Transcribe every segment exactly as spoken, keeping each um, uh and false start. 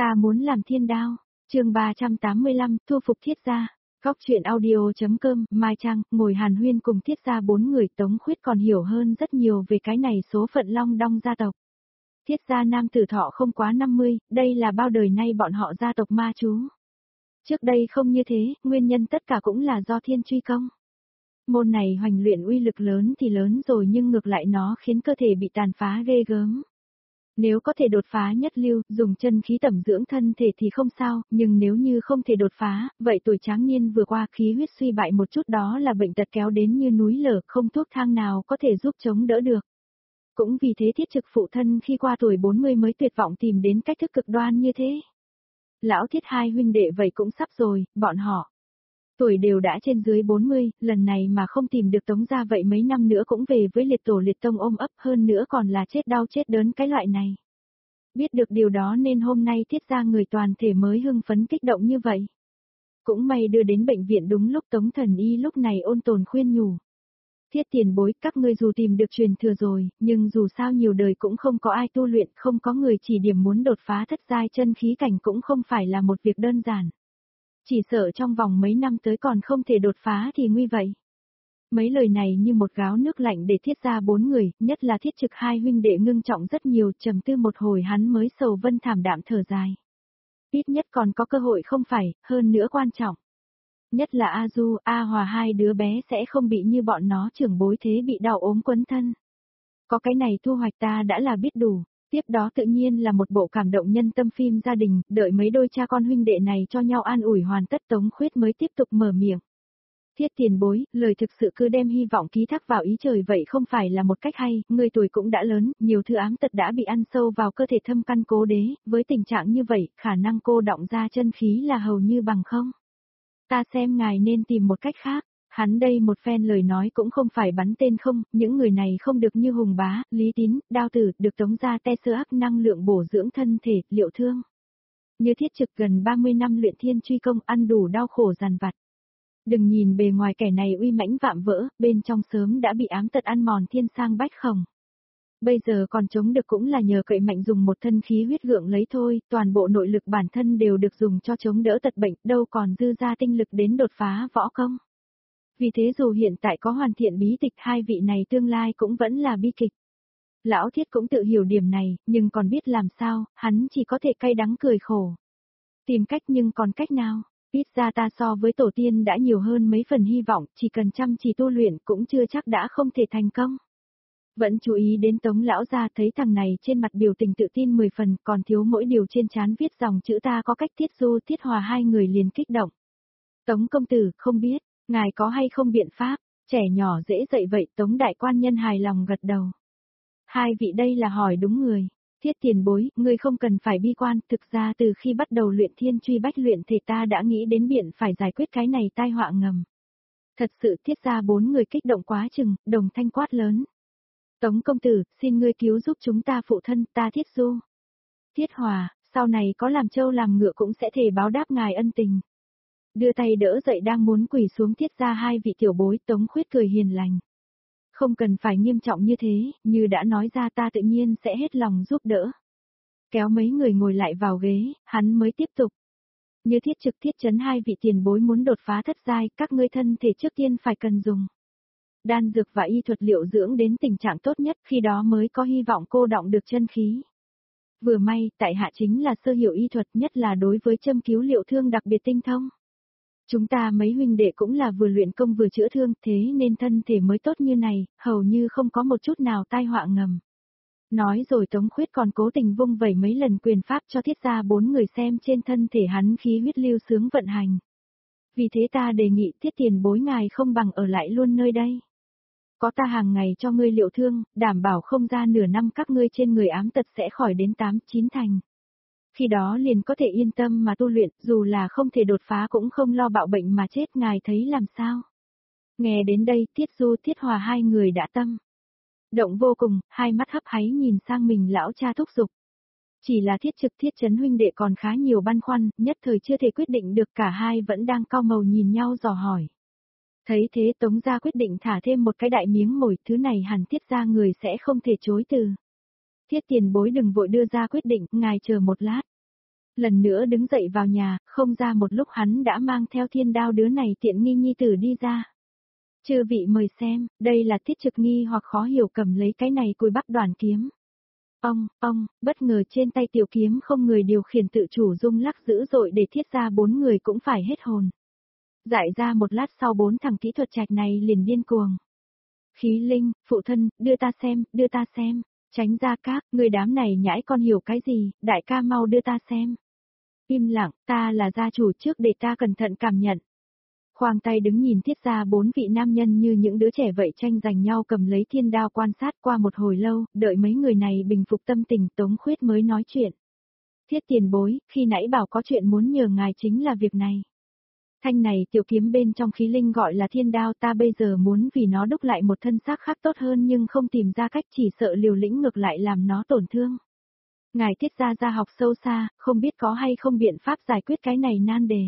Ta muốn làm thiên đao. Chương ba trăm tám mươi lăm, thu phục Thiết gia. Góc truyện audio.com, Mai Trang, ngồi hàn huyên cùng Thiết gia bốn người. Tống Khuyết còn hiểu hơn rất nhiều về cái này số phận long đong gia tộc. Thiết gia nam tử thọ không quá năm mươi, đây là bao đời nay bọn họ gia tộc ma chú. Trước đây không như thế, nguyên nhân tất cả cũng là do thiên truy công. Môn này hoành luyện uy lực lớn thì lớn rồi, nhưng ngược lại nó khiến cơ thể bị tàn phá ghê gớm. Nếu có thể đột phá nhất lưu, dùng chân khí tẩm dưỡng thân thể thì không sao, nhưng nếu như không thể đột phá, vậy tuổi tráng niên vừa qua khí huyết suy bại một chút đó là bệnh tật kéo đến như núi lở, không thuốc thang nào có thể giúp chống đỡ được. Cũng vì thế Thiết Trực phụ thân khi qua tuổi bốn mươi mới tuyệt vọng tìm đến cách thức cực đoan như thế. Lão Thiết hai huynh đệ vậy cũng sắp rồi, bọn họ tuổi đều đã trên dưới bốn mươi, lần này mà không tìm được Tống gia vậy mấy năm nữa cũng về với liệt tổ liệt tông ôm ấp, hơn nữa còn là chết đau chết đớn cái loại này. Biết được điều đó nên hôm nay Thiết gia người toàn thể mới hưng phấn kích động như vậy. Cũng may đưa đến bệnh viện đúng lúc, Tống thần y lúc này ôn tồn khuyên nhủ. Thiết tiền bối, các ngươi dù tìm được truyền thừa rồi, nhưng dù sao nhiều đời cũng không có ai tu luyện, không có người chỉ điểm, muốn đột phá thất giai chân khí cảnh cũng không phải là một việc đơn giản. Chỉ sợ trong vòng mấy năm tới còn không thể đột phá thì nguy vậy. Mấy lời này như một gáo nước lạnh để Thiết gia bốn người, nhất là Thiết Trực hai huynh đệ ngưng trọng rất nhiều, trầm tư một hồi hắn mới sầu vân thảm đạm thở dài. Ít nhất còn có cơ hội không phải, hơn nữa quan trọng. Nhất là A Du, A Hòa hai đứa bé sẽ không bị như bọn nó trưởng bối thế bị đau ốm quấn thân. Có cái này thu hoạch ta đã là biết đủ. Tiếp đó tự nhiên là một bộ cảm động nhân tâm phim gia đình, đợi mấy đôi cha con huynh đệ này cho nhau an ủi hoàn tất, Tống Khuyết mới tiếp tục mở miệng. Thiết tiền bối, lời thực sự cứ đem hy vọng ký thác vào ý trời vậy không phải là một cách hay, người tuổi cũng đã lớn, nhiều thứ ám tật đã bị ăn sâu vào cơ thể thâm căn cố đế, với tình trạng như vậy, khả năng cô đọng ra chân khí là hầu như bằng không. Ta xem ngài nên tìm một cách khác. Hắn đây một phen lời nói cũng không phải bắn tên không, những người này không được như Hùng Bá, Lý Tín, Đao Tử, được Tống gia te sơ áp năng lượng bổ dưỡng thân thể, liệu thương. Như Thiết Trực gần ba mươi năm luyện thiên truy công, ăn đủ đau khổ dằn vặt. Đừng nhìn bề ngoài kẻ này uy mãnh vạm vỡ, bên trong sớm đã bị ám tật ăn mòn thiên sang bách khổng. Bây giờ còn chống được cũng là nhờ cậy mạnh dùng một thân khí huyết gượng lấy thôi, toàn bộ nội lực bản thân đều được dùng cho chống đỡ tật bệnh, đâu còn dư ra tinh lực đến đột phá võ công. Vì thế dù hiện tại có hoàn thiện bí tịch, hai vị này tương lai cũng vẫn là bi kịch. Lão Thiết cũng tự hiểu điểm này, nhưng còn biết làm sao, hắn chỉ có thể cay đắng cười khổ. Tìm cách nhưng còn cách nào, ít ra ta so với tổ tiên đã nhiều hơn mấy phần hy vọng, chỉ cần chăm chỉ tu luyện cũng chưa chắc đã không thể thành công. Vẫn chú ý đến Tống lão gia, thấy thằng này trên mặt biểu tình tự tin mười phần, còn thiếu mỗi điều trên trán viết dòng chữ ta có cách. Thiết Du, Thiết Hòa hai người liền kích động. Tống công tử, không biết ngài có hay không biện pháp, trẻ nhỏ dễ dạy vậy. Tống đại quan nhân hài lòng gật đầu. Hai vị đây là hỏi đúng người. Thiết tiền bối, ngươi không cần phải bi quan, thực ra từ khi bắt đầu luyện thiên truy bách luyện thể ta đã nghĩ đến biện phải giải quyết cái này tai họa ngầm. Thật sự Thiết gia bốn người kích động quá chừng, đồng thanh quát lớn. Tống công tử, xin ngươi cứu giúp chúng ta phụ thân, ta Thiết Du. Thiết Hòa, sau này có làm trâu làm ngựa cũng sẽ thề báo đáp ngài ân tình. Đưa tay đỡ dậy đang muốn quỳ xuống Thiết gia hai vị tiểu bối, Tống Khuyết cười hiền lành. Không cần phải nghiêm trọng như thế, như đã nói ra ta tự nhiên sẽ hết lòng giúp đỡ. Kéo mấy người ngồi lại vào ghế, hắn mới tiếp tục. Như Thiết Trực, Thiết Chấn hai vị tiền bối muốn đột phá thất giai, các ngươi thân thể trước tiên phải cần dùng đan dược và y thuật liệu dưỡng đến tình trạng tốt nhất, khi đó mới có hy vọng cô đọng được chân khí. Vừa may, tại hạ chính là sơ hiểu y thuật, nhất là đối với châm cứu liệu thương đặc biệt tinh thông. Chúng ta mấy huynh đệ cũng là vừa luyện công vừa chữa thương, thế nên thân thể mới tốt như này, hầu như không có một chút nào tai họa ngầm. Nói rồi Tống Khuyết còn cố tình vung vẩy mấy lần quyền pháp cho Thiết gia bốn người xem trên thân thể hắn khí huyết lưu sướng vận hành. Vì thế ta đề nghị Thiết tiền bối ngài không bằng ở lại luôn nơi đây. Có ta hàng ngày cho ngươi liệu thương, đảm bảo không ra nửa năm các ngươi trên người ám tật sẽ khỏi đến tám, chín thành. Khi đó liền có thể yên tâm mà tu luyện, dù là không thể đột phá cũng không lo bạo bệnh mà chết, ngài thấy làm sao? Nghe đến đây, Thiết Du, Thiết Hòa hai người đã tâm động vô cùng, hai mắt hấp háy nhìn sang mình lão cha thúc giục. Chỉ là Thiết Trực, Thiết Chấn huynh đệ còn khá nhiều băn khoăn, nhất thời chưa thể quyết định được, cả hai vẫn đang cau màu nhìn nhau dò hỏi. Thấy thế Tống gia quyết định thả thêm một cái đại miếng mồi, thứ này hẳn Thiết gia người sẽ không thể chối từ. Thiết tiền bối đừng vội đưa ra quyết định, ngài chờ một lát. Lần nữa đứng dậy vào nhà, không ra một lúc hắn đã mang theo thiên đao đứa này tiện nghi nhi tử đi ra. Chư vị mời xem, đây là Thiết Trực nghi hoặc khó hiểu cầm lấy cái này cùi bắp đoàn kiếm. Ông, ông, bất ngờ trên tay tiểu kiếm không người điều khiển tự chủ rung lắc dữ dội để Thiết gia bốn người cũng phải hết hồn. Dại ra một lát sau bốn thằng kỹ thuật trạch này liền điên cuồng. Khí Linh, phụ thân, đưa ta xem, đưa ta xem, tránh ra các, người đám này nhãi con hiểu cái gì, đại ca mau đưa ta xem. Im lặng, ta là gia chủ trước để ta cẩn thận cảm nhận. Khoang tay đứng nhìn Thiết gia bốn vị nam nhân như những đứa trẻ vậy tranh giành nhau cầm lấy thiên đao quan sát qua một hồi lâu, đợi mấy người này bình phục tâm tình Tống Khuyết mới nói chuyện. Thiết tiền bối, khi nãy bảo có chuyện muốn nhờ ngài chính là việc này. Thanh này tiểu kiếm bên trong khí linh gọi là thiên đao ta bây giờ muốn vì nó đúc lại một thân xác khác tốt hơn nhưng không tìm ra cách chỉ sợ liều lĩnh ngược lại làm nó tổn thương. Ngài Thiết gia gia học sâu xa, không biết có hay không biện pháp giải quyết cái này nan đề.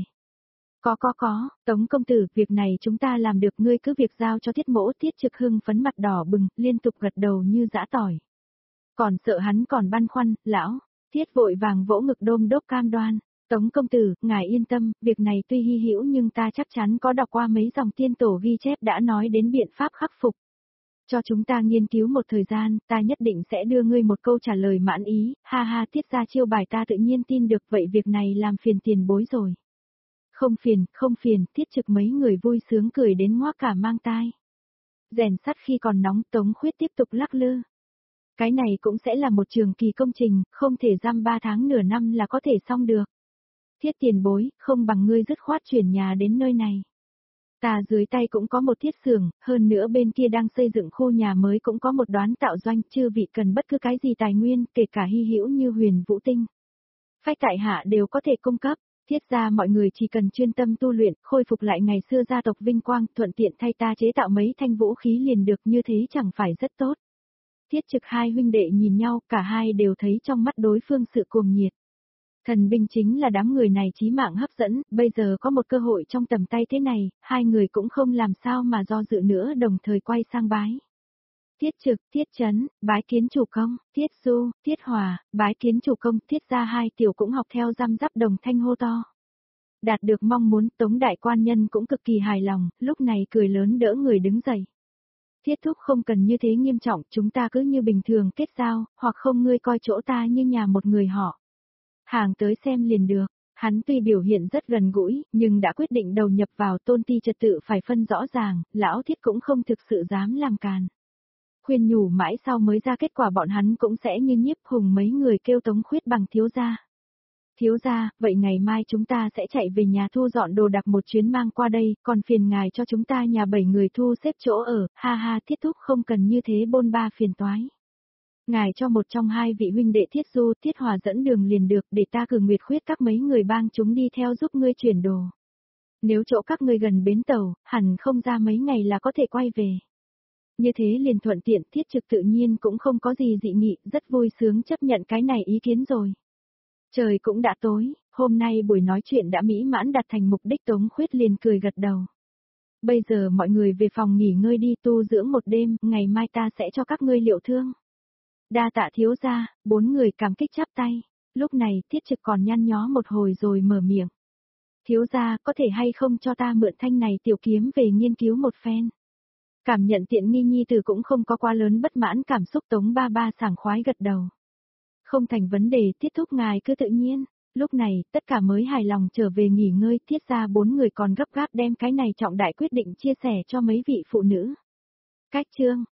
Có có có, Tống công tử, việc này chúng ta làm được ngươi cứ việc giao cho Thiết mỗ. Thiết Trực hưng phấn mặt đỏ bừng, liên tục gật đầu như giã tỏi. Còn sợ hắn còn băn khoăn, lão, Thiết vội vàng vỗ ngực đôm đốp cam đoan. Tống công tử, ngài yên tâm, việc này tuy hy hữu nhưng ta chắc chắn có đọc qua mấy dòng tiên tổ ghi chép đã nói đến biện pháp khắc phục. Cho chúng ta nghiên cứu một thời gian, ta nhất định sẽ đưa ngươi một câu trả lời mãn ý, ha ha Thiết gia chiêu bài ta tự nhiên tin được vậy việc này làm phiền tiền bối rồi. Không phiền, không phiền, Thiết Trực mấy người vui sướng cười đến ngoác cả mang tai. Rèn sắt khi còn nóng Tống Khuyết tiếp tục lắc lư. Cái này cũng sẽ là một trường kỳ công trình, không thể giam ba tháng nửa năm là có thể xong được. Thiết tiền bối, không bằng ngươi dứt khoát chuyển nhà đến nơi này. Ta dưới tay cũng có một thiết xưởng, hơn nữa bên kia đang xây dựng khu nhà mới cũng có một đoán tạo doanh, chư vị cần bất cứ cái gì tài nguyên, kể cả hy hữu như huyền vũ tinh. Phách tại hạ đều có thể cung cấp. Thiết gia mọi người chỉ cần chuyên tâm tu luyện, khôi phục lại ngày xưa gia tộc vinh quang, thuận tiện thay ta chế tạo mấy thanh vũ khí liền được, như thế chẳng phải rất tốt. Thiết Trực hai huynh đệ nhìn nhau, cả hai đều thấy trong mắt đối phương sự cuồng nhiệt. Thần binh chính là đám người này chí mạng hấp dẫn, bây giờ có một cơ hội trong tầm tay thế này, hai người cũng không làm sao mà do dự nữa đồng thời quay sang bái. Thiết Trực, Thiết Chấn, bái kiến chủ công, Thiết Du, Thiết Hòa, bái kiến chủ công, Thiết gia hai tiểu cũng học theo răm rắp đồng thanh hô to. Đạt được mong muốn, Tống đại quan nhân cũng cực kỳ hài lòng, lúc này cười lớn đỡ người đứng dậy. Thiết thúc không cần như thế nghiêm trọng, chúng ta cứ như bình thường kết giao, hoặc không ngươi coi chỗ ta như nhà một người họ. Hàng tới xem liền được, hắn tuy biểu hiện rất gần gũi, nhưng đã quyết định đầu nhập vào tôn ti trật tự phải phân rõ ràng, lão Thiết cũng không thực sự dám làm càn. Khuyên nhủ mãi sau mới ra kết quả bọn hắn cũng sẽ như Nhiếp Hùng mấy người kêu Tống Khuyết bằng thiếu gia. Thiếu gia, vậy ngày mai chúng ta sẽ chạy về nhà thu dọn đồ đạc một chuyến mang qua đây, còn phiền ngài cho chúng ta nhà bảy người thu xếp chỗ ở, ha ha Thiết thúc không cần như thế bôn ba phiền toái. Ngài cho một trong hai vị huynh đệ Thiết Du, Thiết Hòa dẫn đường liền được để ta cử Nguyệt Khuyết các mấy người bang chúng đi theo giúp ngươi chuyển đồ. Nếu chỗ các ngươi gần bến tàu, hẳn không ra mấy ngày là có thể quay về. Như thế liền thuận tiện, Thiết Trực tự nhiên cũng không có gì dị nghị, rất vui sướng chấp nhận cái này ý kiến rồi. Trời cũng đã tối, hôm nay buổi nói chuyện đã mỹ mãn đạt thành mục đích. Tống Khuyết liền cười gật đầu. Bây giờ mọi người về phòng nghỉ ngơi đi, tu dưỡng một đêm, ngày mai ta sẽ cho các ngươi liệu thương. Đa tạ thiếu gia, bốn người cảm kích chắp tay. Lúc này Thiết Trực còn nhăn nhó một hồi rồi mở miệng. Thiếu gia, có thể hay không cho ta mượn thanh này tiểu kiếm về nghiên cứu một phen. Cảm nhận tiện nghi nhi tử cũng không có quá lớn bất mãn cảm xúc. Tống ba ba sảng khoái gật đầu. Không thành vấn đề, Thiết thúc ngài cứ tự nhiên. Lúc này, tất cả mới hài lòng trở về nghỉ ngơi. Thiết gia bốn người còn gấp gáp đem cái này trọng đại quyết định chia sẻ cho mấy vị phụ nữ. Cách chương